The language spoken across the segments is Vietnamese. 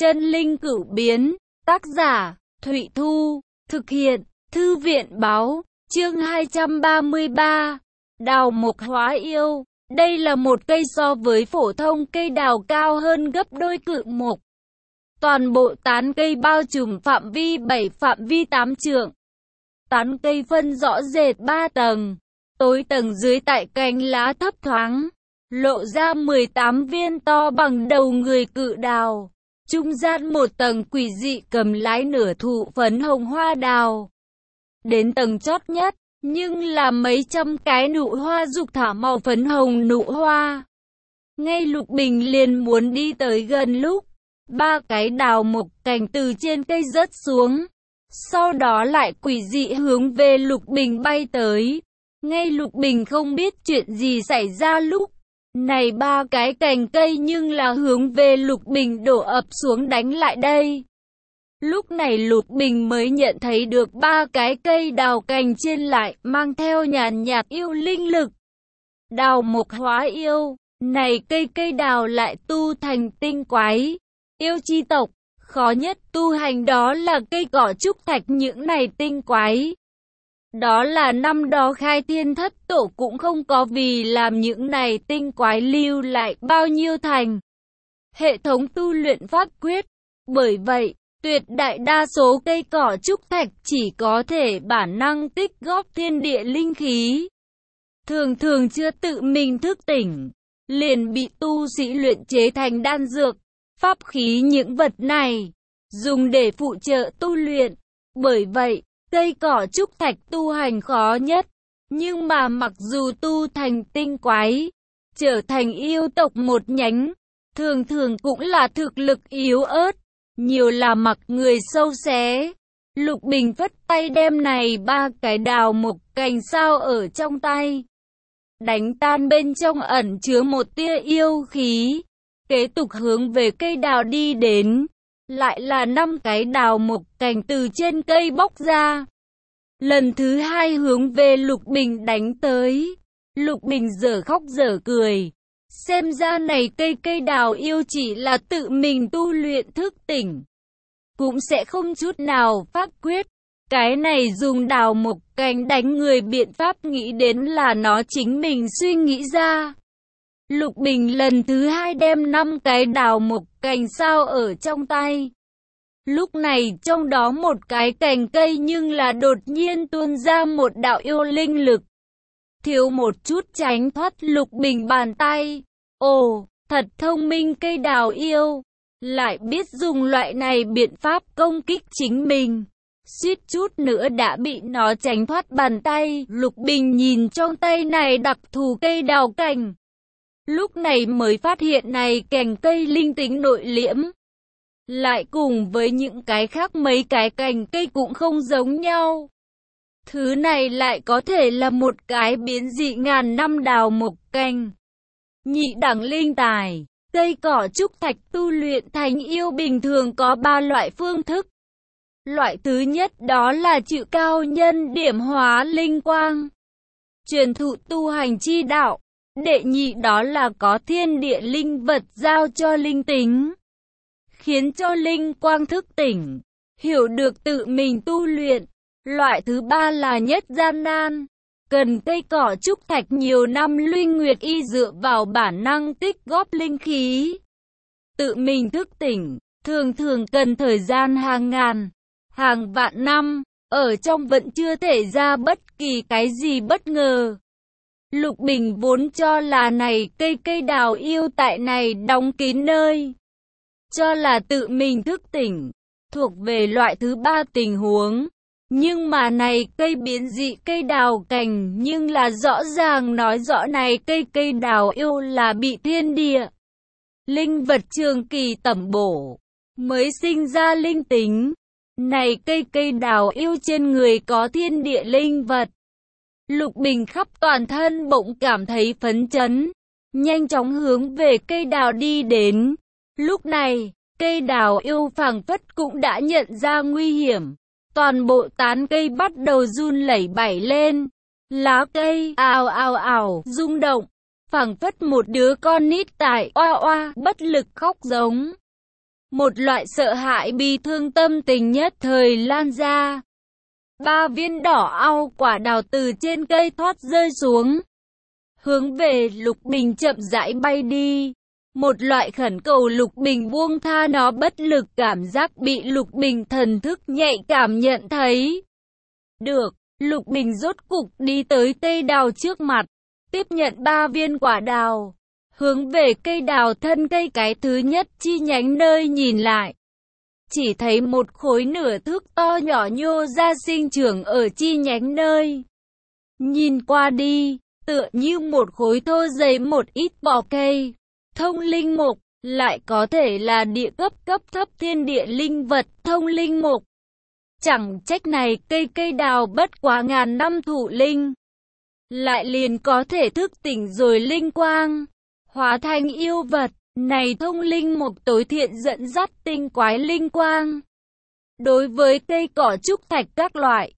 Chân linh cửu biến, tác giả, Thụy Thu, thực hiện, Thư viện Báo, chương 233, đào mộc hóa yêu. Đây là một cây so với phổ thông cây đào cao hơn gấp đôi cự mộc. Toàn bộ tán cây bao trùm phạm vi 7 phạm vi 8 trượng. Tán cây phân rõ rệt 3 tầng, tối tầng dưới tại cành lá thấp thoáng, lộ ra 18 viên to bằng đầu người cự đào. Trung gian một tầng quỷ dị cầm lái nửa thụ phấn hồng hoa đào. Đến tầng chót nhất, nhưng là mấy trăm cái nụ hoa dục thả màu phấn hồng nụ hoa. Ngay Lục Bình liền muốn đi tới gần lúc, 3 cái đào mộc cành từ trên cây rớt xuống. Sau đó lại quỷ dị hướng về Lục Bình bay tới. Ngay Lục Bình không biết chuyện gì xảy ra lúc này 3 cái cành cây nhưng là hướng về Lục Bình đổ ập xuống đánh lại đây. Lúc này Lục Bình mới nhận thấy được 3 cái cây đào cành trên lại mang theo nhàn nhạt yêu linh lực. Đào mộc hóa yêu, này cây đào lại tu thành tinh quái, yêu chi tộc. Khó nhất tu hành đó là cây cỏ trúc thạch những này tinh quái. Đó là năm đó Khai Thiên Thất Tổ cũng không có vì làm những này tinh quái lưu lại bao nhiêu thành hệ thống tu luyện pháp quyết. Bởi vậy, tuyệt đại đa số cây cỏ trúc thạch chỉ có thể bản năng tích góp thiên địa linh khí. Thường thường chưa tự mình thức tỉnh, liền bị tu sĩ luyện chế thành đan dược, pháp khí những vật này, dùng để phụ trợ tu luyện. Bởi vậy, cây cỏ trúc thạch tu hành khó nhất, nhưng mà mặc dù tu thành tinh quái, trở thành yêu tộc một nhánh, thường thường cũng là thực lực yếu ớt, nhiều là mặc người sâu xé. Lục Bình phất tay đem này 3 cái đào mộc cành sao ở trong tay, đánh tan bên trong ẩn chứa một tia yêu khí, kế tục hướng về cây đào đi đến. Lại là 5 cái đào mộc cành từ trên cây bóc ra. Lần thứ 2 hướng về Lục Bình đánh tới. Lục Bình dở khóc dở cười. Xem ra này cây đào yêu chỉ là tự mình tu luyện thức tỉnh, cũng sẽ không chút nào pháp quyết. Cái này dùng đào mộc cành đánh người biện pháp nghĩ đến là nó chính mình suy nghĩ ra. Lục Bình lần thứ 2 đem 5 cái đào mộc cành sao ở trong tay. Lúc này trong đó một cái cành cây nhưng là đột nhiên tuôn ra một đạo yêu linh lực. Thiếu một chút tránh thoát Lục Bình bàn tay. Ồ, thật thông minh cây đào yêu, lại biết dùng loại này biện pháp công kích chính mình. Suýt chút nữa đã bị nó tránh thoát bàn tay. Lục Bình nhìn trong tay này đặc thù cây đào cành, lúc này mới phát hiện này cành cây linh tính nội liễm, lại cùng với những cái khác mấy cái cành cây cũng không giống nhau. Thứ này lại có thể là một cái biến dị ngàn năm đào mộc cành. Nhị đẳng linh tài, cây cỏ trúc thạch tu luyện thành yêu bình thường có 3 loại phương thức. Loại thứ nhất đó là chữ cao nhân điểm hóa linh quang, truyền thụ tu hành chi đạo. Đệ nhị đó là có thiên địa linh vật giao cho linh tính, khiến cho linh quang thức tỉnh, hiểu được tự mình tu luyện. Loại thứ ba là nhất gian nan, cần cây cỏ trúc thạch nhiều năm luyện nguyệt y dựa vào bản năng tích góp linh khí, tự mình thức tỉnh, thường thường cần thời gian hàng ngàn, hàng vạn năm, ở trong vẫn chưa thể ra bất kỳ cái gì bất ngờ. Lục Bình vốn cho là này cây đào yêu tại này đóng kín nơi, cho là tự mình thức tỉnh, thuộc về loại thứ 3 tình huống. Nhưng mà này cây biến dị cây đào cành nhưng là rõ ràng nói rõ này cây đào yêu là bị thiên địa linh vật trường kỳ tẩm bổ, mới sinh ra linh tính. Này cây đào yêu trên người có thiên địa linh vật. Lục Bình khắp toàn thân bỗng cảm thấy phấn chấn, nhanh chóng hướng về cây đào đi đến. Lúc này, cây đào yêu phảng phất cũng đã nhận ra nguy hiểm. Toàn bộ tán cây bắt đầu run lẩy bẩy lên. Lá cây ào ào ào rung động, phảng phất một đứa con nít tại oa oa bất lực khóc giống. Một loại sợ hãi bi thương tâm tình nhất thời lan ra. 3 viên đỏ au quả đào từ trên cây thoát rơi xuống, hướng về Lục Bình chậm rãi bay đi. Một loại khẩn cầu Lục Bình buông tha nó bất lực cảm giác bị Lục Bình thần thức nhạy cảm nhận thấy. Được, Lục Bình rốt cục đi tới cây đào trước mặt, tiếp nhận 3 viên quả đào, hướng về cây đào thân cây cái thứ nhất chi nhánh nơi nhìn lại. Chỉ thấy một khối nửa thước to nhỏ nhô ra sinh trưởng ở chi nhánh nơi. Nhìn qua đi, tựa như một khối thô dày một ít vỏ cây. Thông linh mục, lại có thể là địa cấp thấp thiên địa linh vật thông linh mục. Chẳng trách này cây đào bất quá ngàn năm thụ linh, lại liền có thể thức tỉnh rồi linh quang, hóa thành yêu vật. Này thông linh mục tối thiện dẫn dắt tinh quái linh quang. Đối với cây cỏ trúc thạch các loại,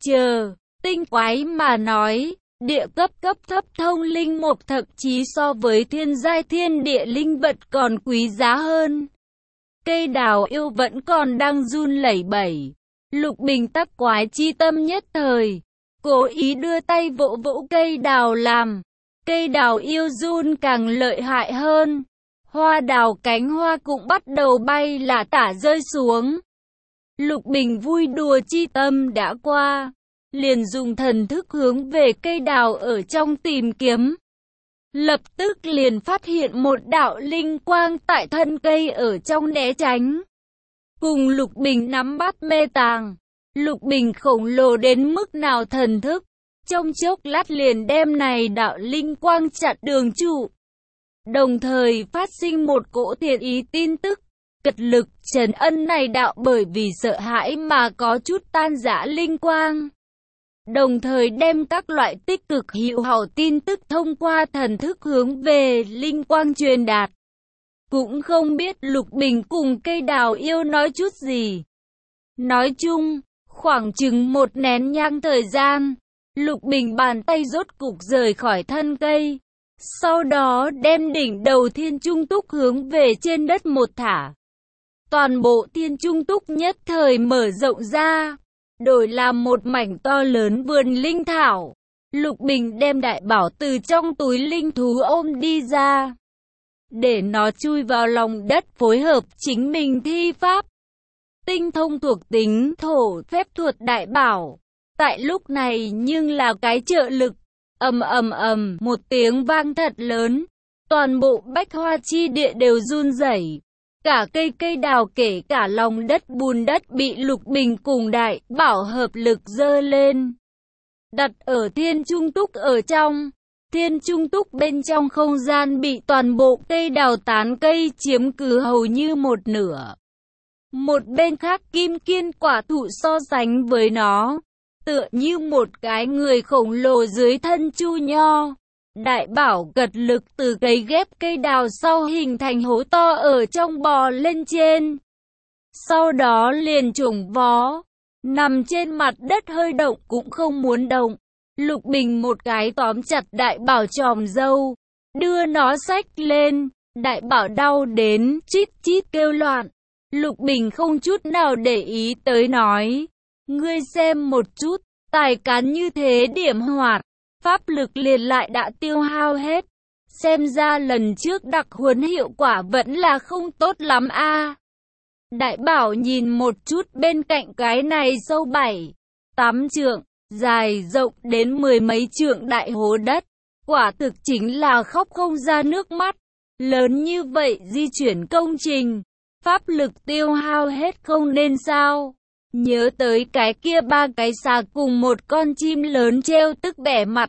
tinh quái mà nói, địa cấp thấp thông linh mục thậm chí so với thiên giai thiên địa linh vật còn quý giá hơn. Cây đào yêu vẫn còn đang run lẩy bẩy. Lục Bình tắc quái chi tâm nhất thời, cố ý đưa tay vỗ vỗ cây đào làm cây đào yêu run càng lợi hại hơn. Hoa đào cánh hoa cũng bắt đầu bay lả tả rơi xuống. Lục Bình vui đùa chi tâm đã qua, liền dùng thần thức hướng về cây đào ở trong tìm kiếm. Lập tức liền phát hiện một đạo linh quang tại thân cây ở trong né tránh. Cùng Lục Bình nắm bắt mê tàng, Lục Bình khổng lồ đến mức nào thần thức, trong chốc lát liền đem này đạo linh quang chặn đường trụ. Đồng thời phát sinh một cỗ thiện ý tin tức, cật lực trấn ân này đạo bởi vì sợ hãi mà có chút tan rã linh quang. Đồng thời đem các loại tích cực hữu hảo tin tức thông qua thần thức hướng về linh quang truyền đạt. Cũng không biết Lục Bình cùng cây đào yêu nói chút gì. Nói chung, khoảng chừng một nén nhang thời gian, Lục Bình bàn tay rốt cục rời khỏi thân cây. Sau đó đem đỉnh đầu thiên trung túc hướng về trên đất một thả. Toàn bộ thiên trung túc nhất thời mở rộng ra, đổi làm một mảnh to lớn vườn linh thảo. Lục Bình đem đại bảo từ trong túi linh thú ôm đi ra, để nó chui vào lòng đất phối hợp chính mình thi pháp. Tinh thông thuộc tính thổ phép thuật đại bảo, tại lúc này nhưng là cái trợ lực. Ầm, một tiếng vang thật lớn, toàn bộ bách hoa chi địa đều run rẩy. Cả cây đào kể cả lòng đất bùn đất bị Lục Bình cùng đại bảo hợp lực dơ lên. Đặt ở thiên trung túc ở trong. Thiên trung túc bên trong không gian bị toàn bộ cây đào tán cây chiếm cứ hầu như một nửa. Một bên khác kim kiên quả thụ so sánh với nó, tựa như một cái người khổng lồ dưới thân chu nho. Đại bảo gật lực từ cấy ghép cây đào sau hình thành hố to ở trong bò lên trên. Sau đó liền trùng vó, nằm trên mặt đất hơi động cũng không muốn động. Lục Bình một cái tóm chặt đại bảo chòm râu, đưa nó xách lên. Đại bảo đau đến chít chít kêu loạn. Lục Bình không chút nào để ý tới nói, ngươi xem một chút, tài cán như thế điểm hoạt, pháp lực liền lại đã tiêu hao hết. Xem ra lần trước đặc huấn hiệu quả vẫn là không tốt lắm a. Đại bảo nhìn một chút bên cạnh cái này sâu 7-8 trượng, dài rộng đến 10 mấy trượng đại hố đất, quả thực chính là khóc không ra nước mắt. Lớn như vậy di chuyển công trình, pháp lực tiêu hao hết không nên sao? Nhớ tới cái kia 3 cái xà cùng một con chim lớn treo tức bẻ mặt.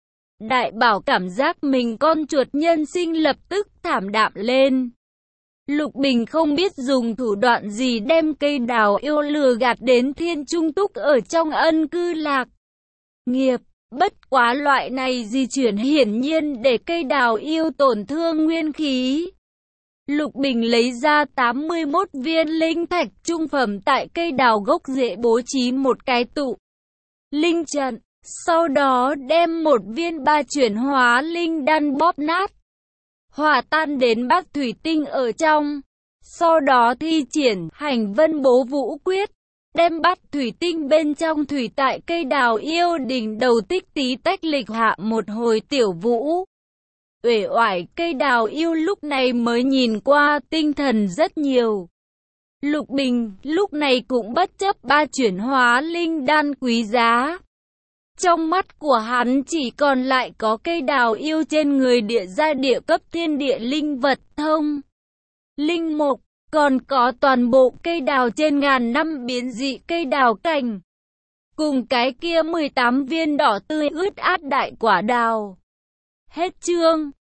Đại bảo cảm giác mình con chuột nhân sinh lập tức thảm đạm lên. Lục Bình không biết dùng thủ đoạn gì đem cây đào yêu lừa gạt đến thiên trung túc ở trong ân cư lạc nghiệp. Bất quá loại này di chuyển hiển nhiên để cây đào yêu tổn thương nguyên khí. Lục Bình lấy ra 81 viên linh thạch trung phẩm tại cây đào gốc rễ bố trí một cái tụ linh trận. Sau đó đem một viên 3 chuyển hóa linh đan bóp nát, hòa tan đến bát thủy tinh ở trong. Sau đó thi triển hành vân bố vũ quyết, đem bát thủy tinh bên trong thủy tại cây đào yêu đỉnh đầu tích tí tách lịch hạ một hồi tiểu vũ. Uể oải cây đào yêu lúc này mới nhìn qua tinh thần rất nhiều. Lục Bình lúc này cũng bất chấp ba chuyển hóa linh đan quý giá. Trong mắt của hắn chỉ còn lại có cây đào yêu trên người địa gia địa cấp thiên địa linh vật thông. Linh mục, còn có toàn bộ cây đào trên ngàn năm biến dị cây đào cành. Cùng cái kia 18 viên đỏ tươi ướt át đại quả đào. Hết chương.